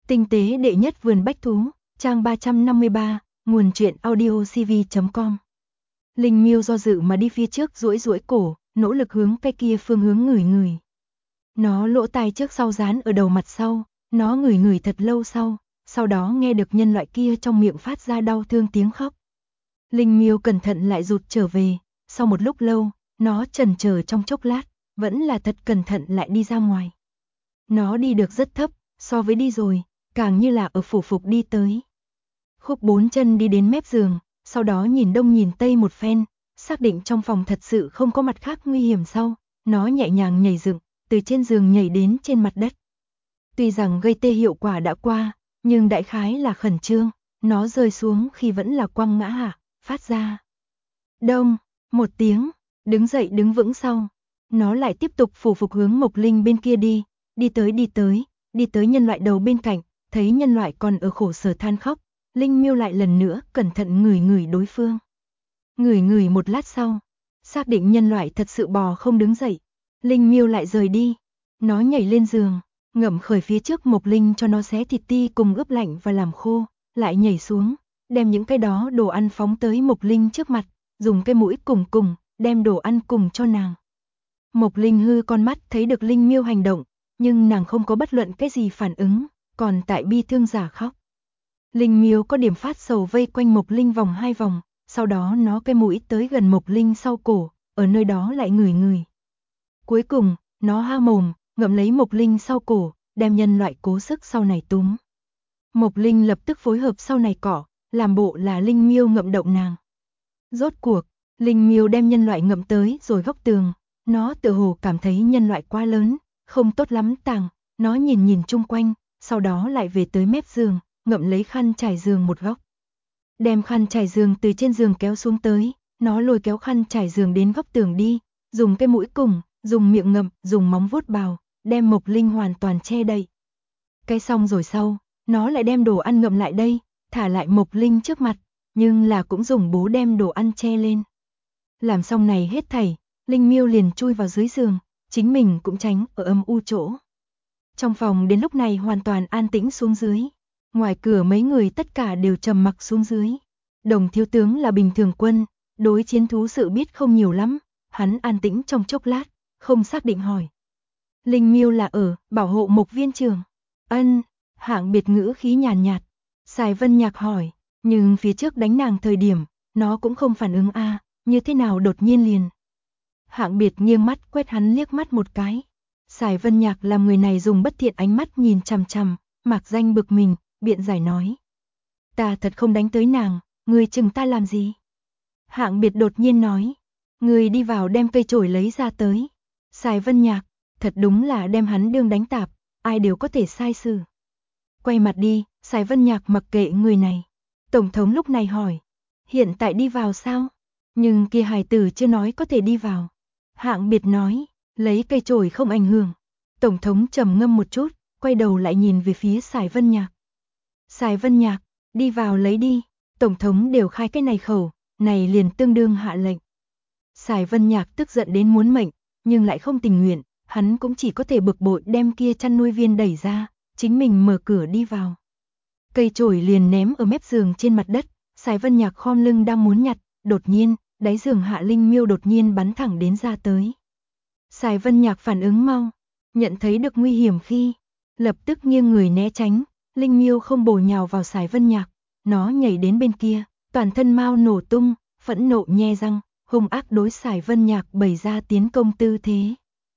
Tinh tế đệ nhất vườn bách thú, trang 353, nguồn truyện audiocv.com. Linh Miêu do dự mà đi phía trước duỗi duỗi cổ, nỗ lực hướng cái kia phương hướng ngửi ngửi. Nó lỗ tai trước sau dán ở đầu mặt sau, nó ngửi ngửi thật lâu sau đó nghe được nhân loại kia trong miệng phát ra đau thương tiếng khóc. Linh Miêu cẩn thận lại rụt trở về, sau một lúc lâu, nó chần chờ trong chốc lát, vẫn là thật cẩn thận lại đi ra ngoài. Nó đi được rất thấp, so với đi rồi, càng như là ở phủ phục đi tới. Khúc 4 chân đi đến mép giường, sau đó nhìn đông nhìn tây một phen, xác định trong phòng thật sự không có mặt khác nguy hiểm sau, nó nhẹ nhàng nhảy dựng, từ trên giường nhảy đến trên mặt đất. Tuy rằng gây tê hiệu quả đã qua, nhưng đại khái là khẩn trương, nó rơi xuống khi vẫn là quăng ngã hạ, phát ra. Đông, một tiếng, đứng dậy đứng vững sau, nó lại tiếp tục phủ phục hướng Mộc Linh bên kia đi tới nhân loại đầu bên cạnh, thấy nhân loại còn ở khổ sở than khóc, Linh Miêu lại lần nữa cẩn thận ngửi ngửi đối phương. Ngửi ngửi một lát sau, xác định nhân loại thật sự bò không đứng dậy, Linh Miêu lại rời đi, nó nhảy lên giường, ngậm khởi phía trước Mộc Linh cho nó xé thịt ti cùng ướp lạnh và làm khô, lại nhảy xuống, đem những cái đó đồ ăn phóng tới Mộc Linh trước mặt, dùng cái mũi cùng đem đồ ăn cùng cho nàng. Mộc Linh hư con mắt thấy được Linh Miêu hành động, nhưng nàng không có bất luận cái gì phản ứng, còn tại bi thương giả khóc. Linh Miêu có điểm phát sầu vây quanh Mộc Linh vòng 2 vòng, sau đó nó cái mũi tới gần Mộc Linh sau cổ, ở nơi đó lại ngửi ngửi. Cuối cùng, nó há mồm, ngậm lấy Mộc Linh sau cổ, đem nhân loại cố sức sau này túm. Mộc Linh lập tức phối hợp sau này cỏ, làm bộ là Linh Miêu ngậm động nàng. Rốt cuộc, Linh Miêu đem nhân loại ngậm tới rồi góc tường, nó tựa hồ cảm thấy nhân loại quá lớn, không tốt lắm tàng, nó nhìn chung quanh, sau đó lại về tới mép giường, ngậm lấy khăn trải giường một góc. Đem khăn trải giường từ trên giường kéo xuống tới, nó lôi kéo khăn trải giường đến góc tường đi, dùng cái mũi cùng, dùng miệng ngậm, dùng móng vuốt bào, đem Mộc Linh hoàn toàn che đậy. Cái xong rồi sau, nó lại đem đồ ăn ngậm lại đây, thả lại Mộc Linh trước mặt, nhưng là cũng dùng bố đem đồ ăn che lên. Làm xong này hết thảy, Linh Miêu liền chui vào dưới giường, chính mình cũng tránh ở âm u chỗ. Trong phòng đến lúc này hoàn toàn an tĩnh xuống dưới. Ngoài cửa mấy người tất cả đều trầm mặc xuống dưới. Đồng thiếu tướng là bình thường quân, đối chiến thú sự biết không nhiều lắm, hắn an tĩnh trong chốc lát, không xác định hỏi. Linh Miêu là ở, bảo hộ Mộc viên trưởng. Ân, hạng biệt ngữ khí nhàn nhạt. Sài Vân Nhạc hỏi, nhưng phía trước đánh nàng thời điểm, nó cũng không phản ứng như thế nào đột nhiên liền. Hạng biệt nghiêng mắt quét hắn liếc mắt một cái. Sài Vân Nhạc làm người này dùng bất thiện ánh mắt nhìn chằm chằm, Mạc Danh bực mình, biện giải nói. Ta thật không đánh tới nàng, ngươi chừng ta làm gì? Hạng biệt đột nhiên nói. Ngươi đi vào đem cây chổi lấy ra tới. Sài Vân Nhạc, thật đúng là đem hắn đương đánh tạp, ai đều có thể sai xử. Quay mặt đi, Sài Vân Nhạc mặc kệ người này. Tổng thống lúc này hỏi. Hiện tại đi vào sao? Nhưng kia hài tử chưa nói có thể đi vào. Hạng biệt nói, lấy cây chổi không ảnh hưởng. Tổng thống trầm ngâm một chút, quay đầu lại nhìn về phía Sài Vân Nhạc. Sài Vân Nhạc, đi vào lấy đi. Tổng thống đều khai cái này khẩu, này liền tương đương hạ lệnh. Sài Vân Nhạc tức giận đến muốn mệnh, nhưng lại không tình nguyện, hắn cũng chỉ có thể bực bội đem kia chăn nuôi viên đẩy ra, chính mình mở cửa đi vào. Cây chổi liền ném ở mép giường trên mặt đất, Sài Vân Nhạc khom lưng đang muốn nhặt, đột nhiên, đáy giường hạ Linh Miêu đột nhiên bắn thẳng đến ra tới. Sài Vân Nhạc phản ứng mau, nhận thấy được nguy hiểm khi, lập tức nghiêng người né tránh, Linh Miêu không bổ nhào vào Sài Vân Nhạc, nó nhảy đến bên kia, toàn thân mau nổ tung, phẫn nộ nhe răng, hung ác đối Sài Vân Nhạc bày ra tiến công tư thế.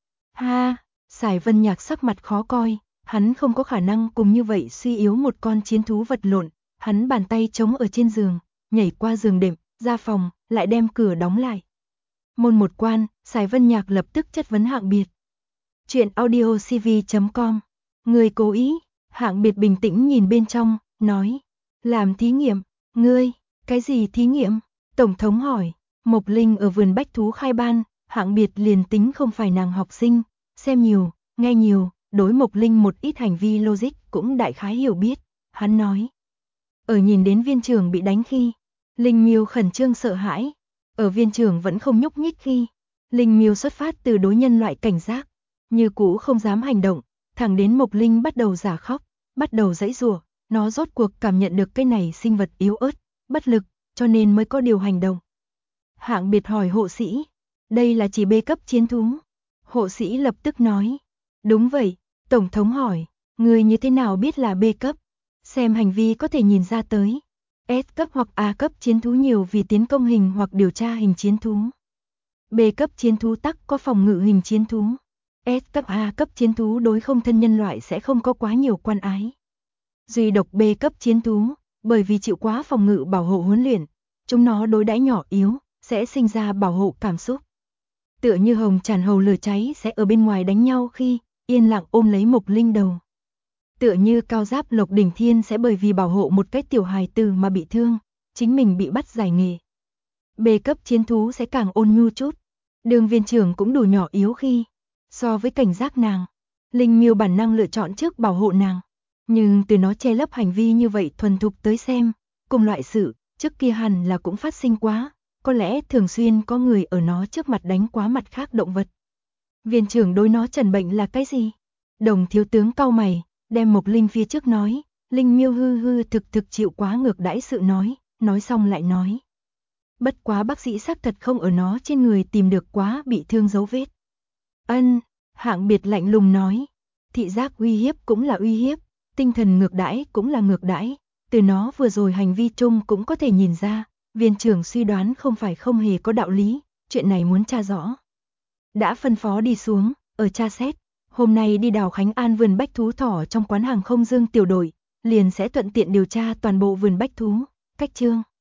Ha, Sài Vân Nhạc sắc mặt khó coi, hắn không có khả năng cùng như vậy suy yếu một con chiến thú vật lộn, hắn bàn tay chống ở trên giường, nhảy qua giường đệm, ra phòng, lại đem cửa đóng lại. Môn một quan, Sài Vân Nhạc lập tức chất vấn Hạng biệt. Chuyện audiocv.com. Người cố ý, Hạng biệt bình tĩnh nhìn bên trong, nói. Làm thí nghiệm, ngươi, cái gì thí nghiệm? Tổng thống hỏi, Mộc Linh ở vườn bách thú khai ban, Hạng biệt liền tính không phải nàng học sinh, xem nhiều, nghe nhiều, đối Mộc Linh một ít hành vi logic cũng đại khái hiểu biết, hắn nói. Ở nhìn đến viên trưởng bị đánh khi, Linh Miêu khẩn trương sợ hãi, ở viên trưởng vẫn không nhúc nhích khi, Linh Miêu xuất phát từ đối nhân loại cảnh giác, như cũ không dám hành động, thẳng đến Mộc Linh bắt đầu giả khóc, bắt đầu giãy giụa, nó rốt cuộc cảm nhận được cái này sinh vật yếu ớt, bất lực, cho nên mới có điều hành động. Hạng Biệt hỏi hộ sĩ, đây là chỉ B cấp chiến thú. Hộ sĩ lập tức nói, đúng vậy. Tổng thống hỏi, người như thế nào biết là B cấp? Xem hành vi có thể nhìn ra tới. S cấp hoặc A cấp chiến thú nhiều vì tiến công hình hoặc điều tra hình chiến thú. B cấp chiến thú tắc có phòng ngự hình chiến thú. S cấp A cấp chiến thú đối không thân nhân loại sẽ không có quá nhiều quan ái. Duy độc B cấp chiến thú, bởi vì chịu quá phòng ngự bảo hộ huấn luyện, chúng nó đối đãi nhỏ yếu, sẽ sinh ra bảo hộ cảm xúc. Tựa như hồng tràn hầu lửa cháy sẽ ở bên ngoài đánh nhau khi yên lặng ôm lấy Mộc Linh đầu. Tựa như Cao Giáp Lộc Đỉnh Thiên sẽ bởi vì bảo hộ một cái tiểu hài tử mà bị thương, chính mình bị bắt giải nghệ. B cấp chiến thú sẽ càng ôn nhu chút. Đường Viên Trưởng cũng đủ nhỏ yếu khi so với cảnh giác nàng, Linh Miêu bản năng lựa chọn trước bảo hộ nàng. Nhưng từ nó che lấp hành vi như vậy thuần thục tới xem, cùng loại sự, trước kia hẳn là cũng phát sinh quá, có lẽ thường xuyên có người ở nó trước mặt đánh quá mặt khác động vật. Viên trưởng đối nó trần bệnh là cái gì? Đồng thiếu tướng cau mày, đem Mộc Linh phía trước nói, Linh Miêu hư hư thực chịu quá ngược đãi sự nói xong lại nói. Bất quá bác sĩ xác thật không ở nó trên người tìm được quá bị thương dấu vết. Ân, Hạng Biệt lạnh lùng nói, thị giác uy hiếp cũng là uy hiếp, tinh thần ngược đãi cũng là ngược đãi, từ nó vừa rồi hành vi chung cũng có thể nhìn ra, viên trưởng suy đoán không phải không hề có đạo lý, chuyện này muốn tra rõ. Đã phân phó đi xuống, ở tra xét, hôm nay đi đào Khánh An vườn bách thú thỏ trong quán hàng không Dương tiểu đội, liền sẽ thuận tiện điều tra toàn bộ vườn bách thú, cách chương.